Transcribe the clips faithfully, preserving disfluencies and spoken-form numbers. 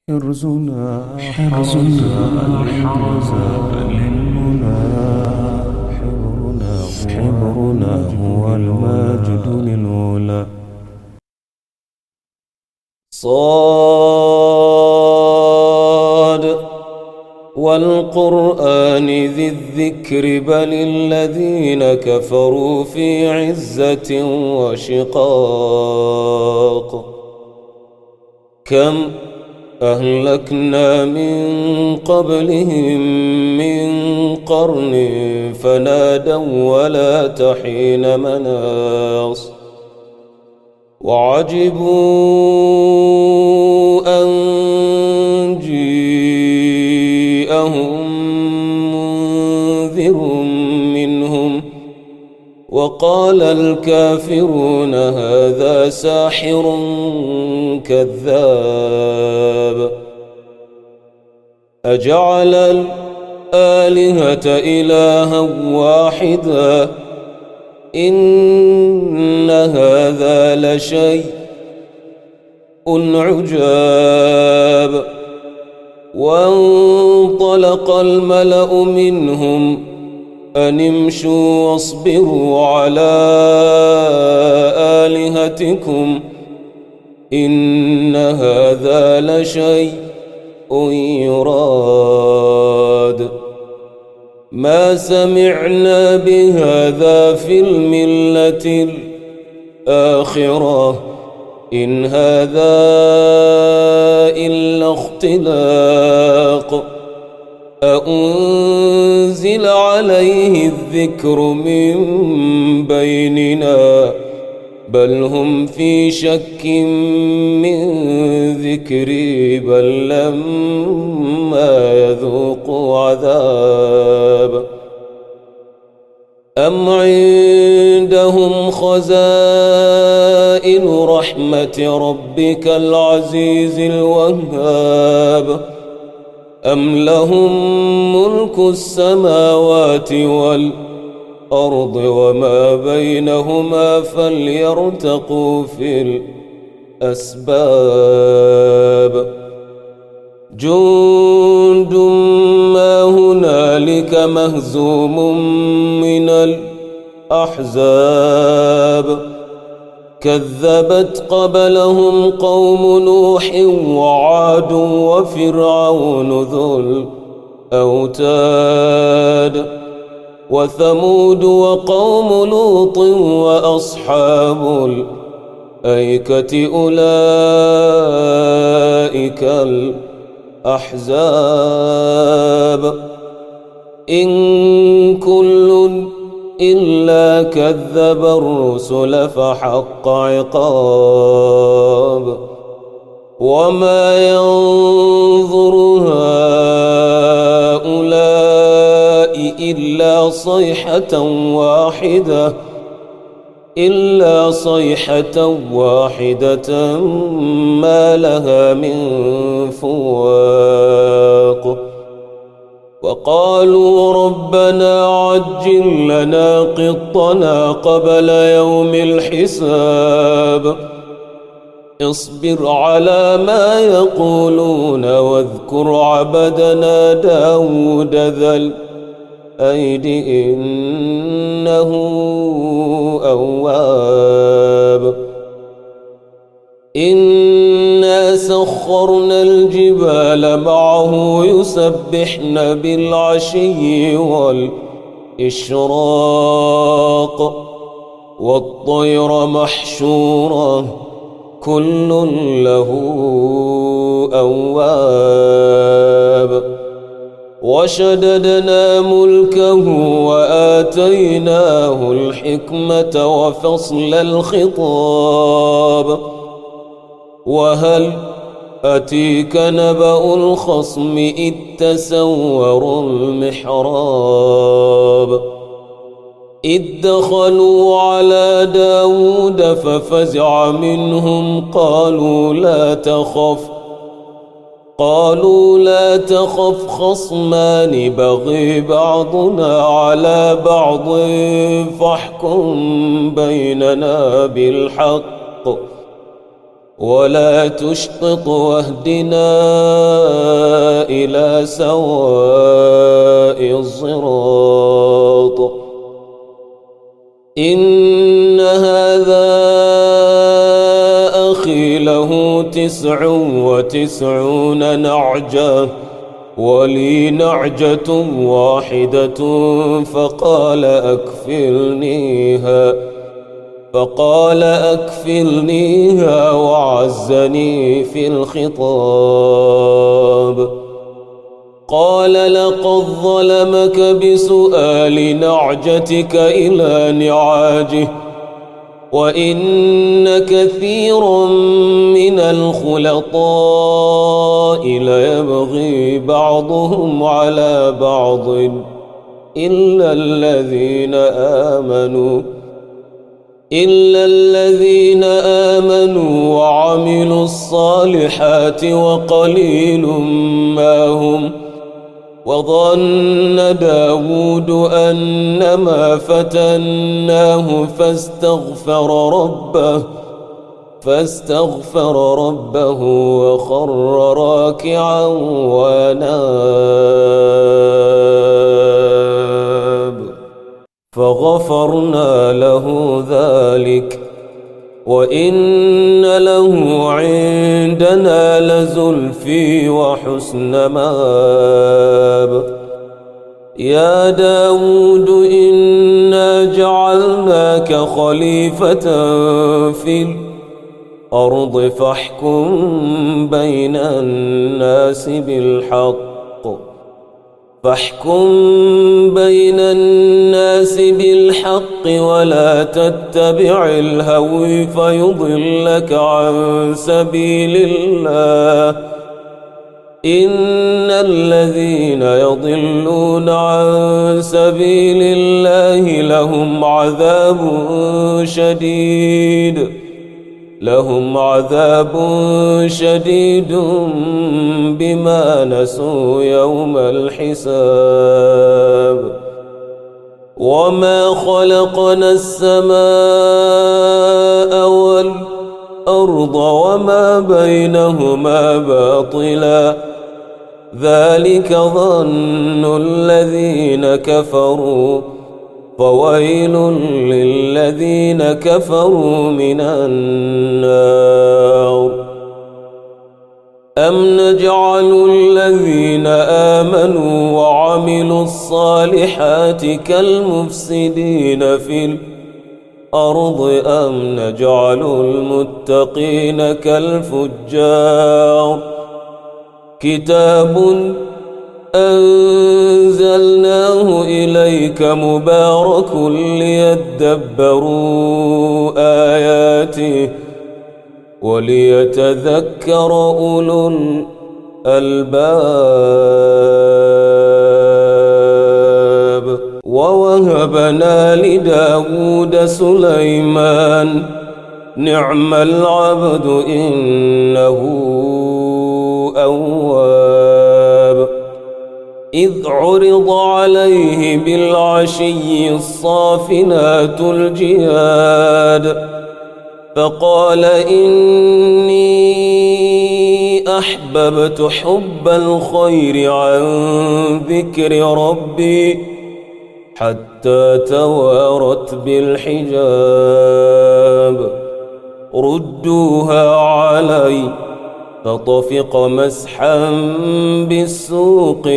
حرزنا حرزنا حرزا للمنى. حبرنا حبرنا هو الماجد للعلا. صاد والقرآن ذي الذكر بل الذين كفروا في عزة وشقاق. كم أهلكنا من قبلهم من قرن فنادوا ولا تحين مناص. وعجبوا أن جيءهم منذر منهم وقال الكافرون هذا ساحر كذاب. أجعل الآلهة إلها واحدا إن هذا لشيء عجاب. وانطلق الملأ منهم أن امشوا واصبروا على آلهتكم إن هذا لشيء يراد. ما سمعنا بهذا في الملة الآخرة إن هذا إلا اختلاق. أأنزل عليه الذكر من بيننا بل هم في شك من ذكري بل لما يذوقوا عذاب. أم عندهم خزائن رحمة ربك العزيز الوهاب أم لهم ملك السماوات والأرض وما بينهما فليرتقوا في الأسباب. جند ما هنالك مهزوم من الأحزاب. كذبت قبلهم قوم نوح وعاد وفرعون ذو الأوتاد وثمود وقوم لوط وأصحاب الأيكة أولئك الأحزاب. إن كل إلا كذب الرسل فحق عقاب. وما ينظر هؤلاء إلا صيحة واحدة إلا صيحة واحدة ما لها من فواق. وقالوا ربنا عجل لنا قطنا قبل يوم الحساب. اصبر على ما يقولون واذكر عبدنا داود ذا الأيد إنه أواب. إنا سخرنا الجبال معه يسبحن بالعشي والإشراق والطير محشورة كل له أواب. وشددنا ملكه وآتيناه الحكمة وفصل الخطاب. وهل أتيك نبأ الخصم إذ تسوروا المحراب. إذ دخلوا على داود ففزع منهم قالوا لا تخف قالوا لا تخف خصمان بغي بعضنا على بعض فاحكم بيننا بالحق ولا تشطط واهدنا إلى سواء الصراط إن هذا أخي له تسع وتسعون نعجة ولي نعجة واحدة فقال أكفلنيها فقال أكفلنيها وعزني في الخطاب قال لقد ظلمك بسؤال نعجتك إلى نعاجه وإن كثيرا من الخلطاء ليبغي بعضهم على بعض إلا الذين آمنوا إلا الذين آمنوا وعملوا الصالحات وقليل ما هم وظن داود أنما فتناه فاستغفر ربه فاستغفر ربه وخر راكعا وناب فغفرنا له ذلك وإن له عندنا لزلفي وحسن مآب يا داود إنا جعلناك خليفة في الأرض فاحكم بين الناس بالحق فاحكم بين الناس بالحق ولا تتبع الهوى فيضلك عن سبيل الله إن الذين يضلون عن سبيل الله لهم عذاب شديد لهم عذاب شديد بما نسوا يوم الحساب وما خلقنا السماء والأرض وما بينهما باطلا ذلك ظن الذين كفروا فويل للذين كفروا من النار أم نجعل الذين آمنوا وعملوا الصالحات كالمفسدين في الأرض أم نجعل المتقين كالفجار كتاب أنزلناه إليك مبارك ليدبروا آياته وليتذكر أولو الألباب ووهبنا لداود سليمان نعم العبد إنه أواب إذ عرض عليه بالعشي الصافنات الجياد فقال إني أحببت حب الخير عن ذكر ربي حتى توارت بالحجاب ردوها علي فطفق مسحا بالسوق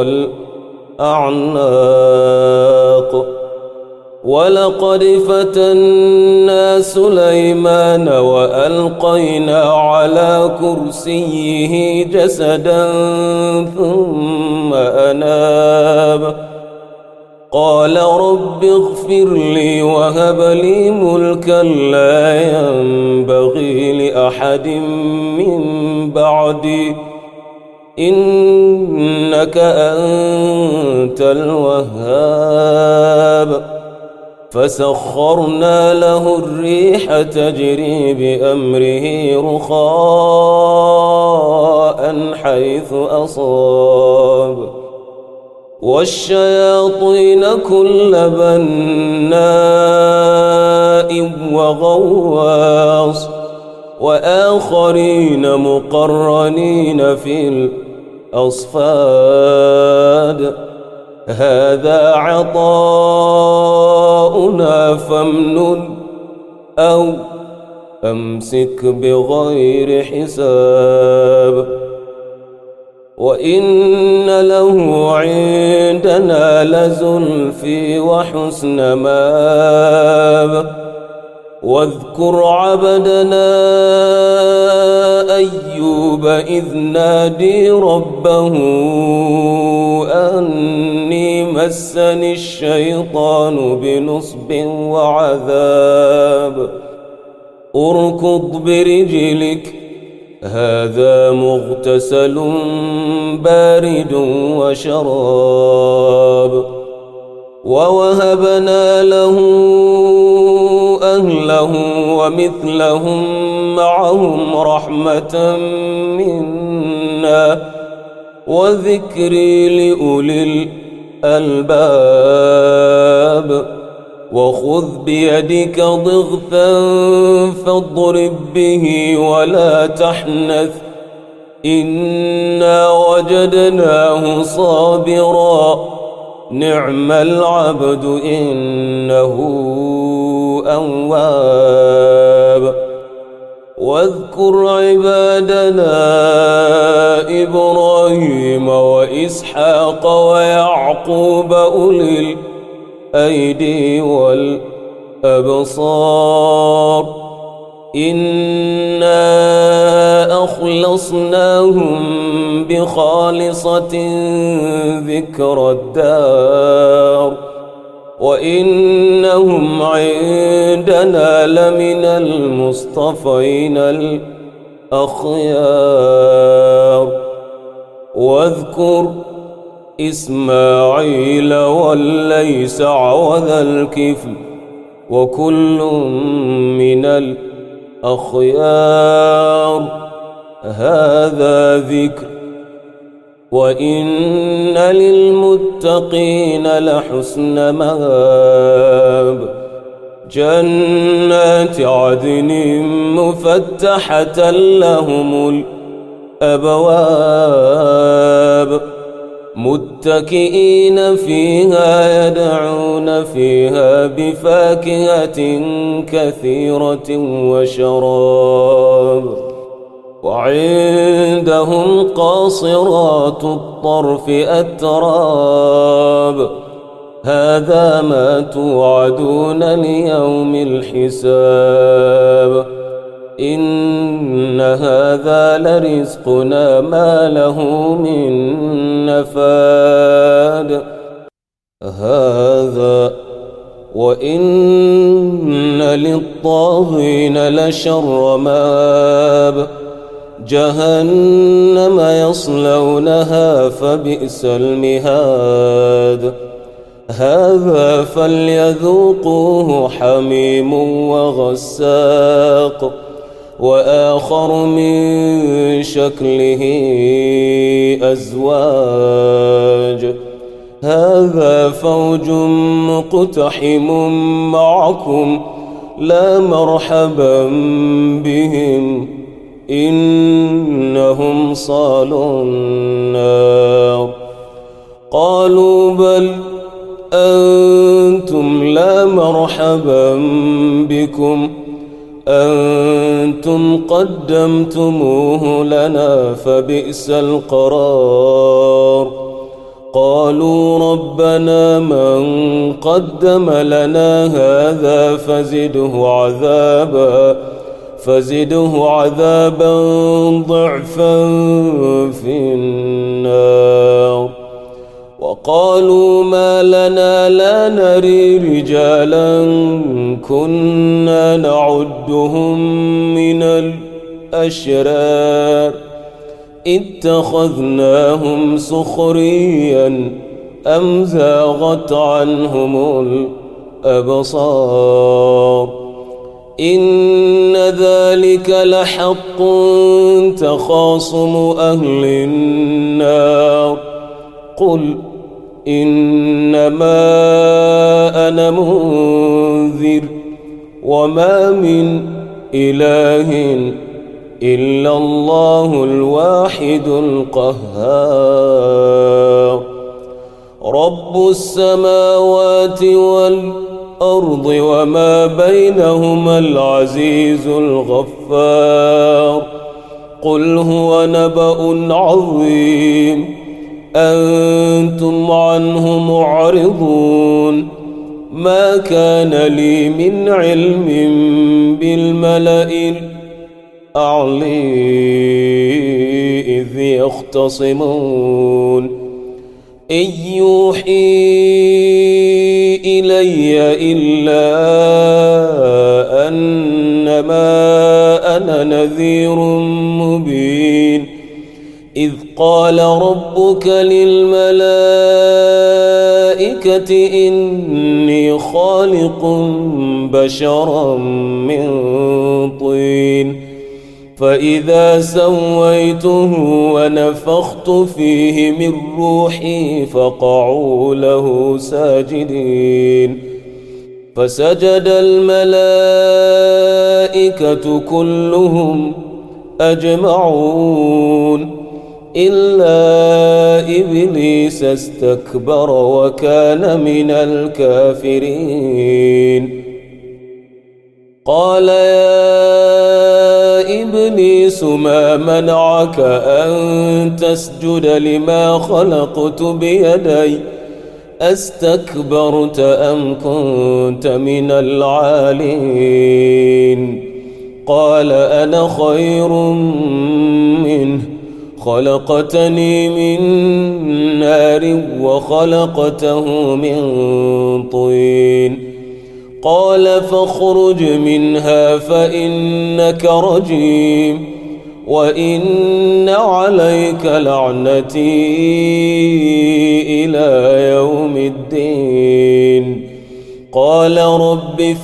والأعناق ولقد فتنا سليمان وألقينا على كرسيه جسدا ثم أناب قال رب اغفر لي وهب لي ملكا لا ينبغي لأحد من بعدي إنك أنت الوهاب فسخرنا له الريح تجري بأمره رخاء حيث أصاب والشياطين كل بناء وغواص وآخرين مقرنين في الأصفاد هذا عطاؤنا فامنن أو أمسك بغير حساب وإن له عندنا لزلفي وحسن مآب واذكر عبدنا أيوب إذ نادي ربه أني مسني الشيطان بنصب وعذاب اركض برجلك هذا مغتسل بارد وشراب ووهبنا له أهله ومثلهم معهم رحمة منا وذكري لأولي الألباب وخذ بيدك ضغثا فاضرب به ولا تحنث إنا وجدناه صابرا نعم العبد إنه أواب واذكر عبادنا إبراهيم وإسحاق ويعقوب أولي الأيدي والأبصار إنا أخلصناهم بخالصة ذكر الدار وإنهم عندنا لمن المصطفين الأخيار واذكر إسماعيل واليسع وذا الكفل وكل من الأخيار هذا ذكر وإن للمتقين لحسن مآب جنات عدن مفتحة لهم الأبواب متكئين فيها يدعون فيها بفاكهة كثيرة وشراب وعندهم قاصرات الطرف أتراب هذا ما توعدون ليوم الحساب إن هذا لرزقنا ما له من نفاد هذا وإن للطاغين لشر مآب جهنم يصلونها فبئس المهاد هذا فليذوقوه حميم وغساق وآخر من شكله أزواج هذا فوج مقتحم معكم لا مرحبا بهم إنهم صالوا النار قالوا بل أنتم لا مرحبا بكم أنتم قدمتموه لنا فبئس القرار قالوا ربنا من قدم لنا هذا فزده عذابا فزده عذابا ضعفا في النار وقالوا ما لنا لا نري رجالا كنا نعدهم من الأشرار اتخذناهم سخريا أم زاغت عنهم الأبصار إن ذلك لحق تخاصم أهل النار قل إنما أنا منذر وما من إله إلا الله الواحد القهار رب السماوات والأرض وما بينهما العزيز الغفار قل هو نبأ عظيم أنتم عنه معرضون ما كان لي من علم بالملأ الأعلى إذ يختصمون إن يوحي إلي إلا أنما أنا نذير مبين إذ قال ربك للملائكة إني خالق بشرا من طين فإذا سويته ونفخت فيه من روحي فقعوا له ساجدين فسجد الملائكة كلهم أجمعون إلا إبليس استكبر وكان من الكافرين قال يا إبليس ما منعك أن تسجد لما خلقت بيدي أستكبرت أم كنت من العالين قال أنا خير منه خلقتني من نار وخلقته من طين قال فاخرج منها فإنك رجيم وإن عليك لعنتي إلى يوم الدين قال رب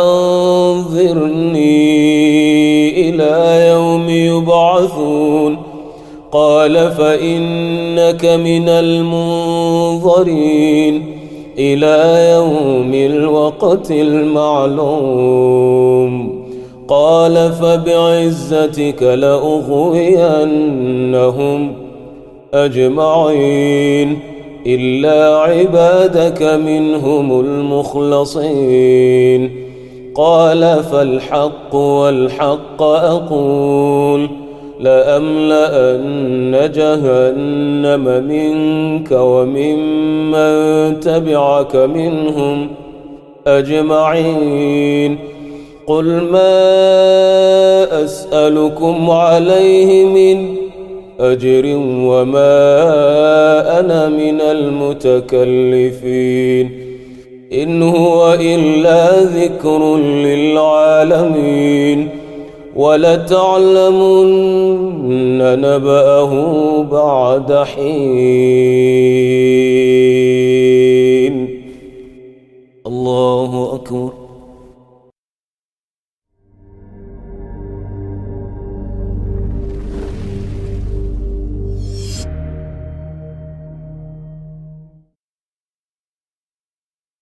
فأنظرني إلى يوم يبعثون قال فإنك من المنظرين إلى يوم الوقت المعلوم قال فبعزتك لأغوينهم أجمعين إلا عبادك منهم المخلصين قال فالحق والحق أقول لأملأن جهنم منك وممن تبعك منهم أجمعين قل ما أسألكم عليه من أجر وما أنا من المتكلفين إن هو إلا ذكر للعالمين ولتعلمن نبأه بعد حين.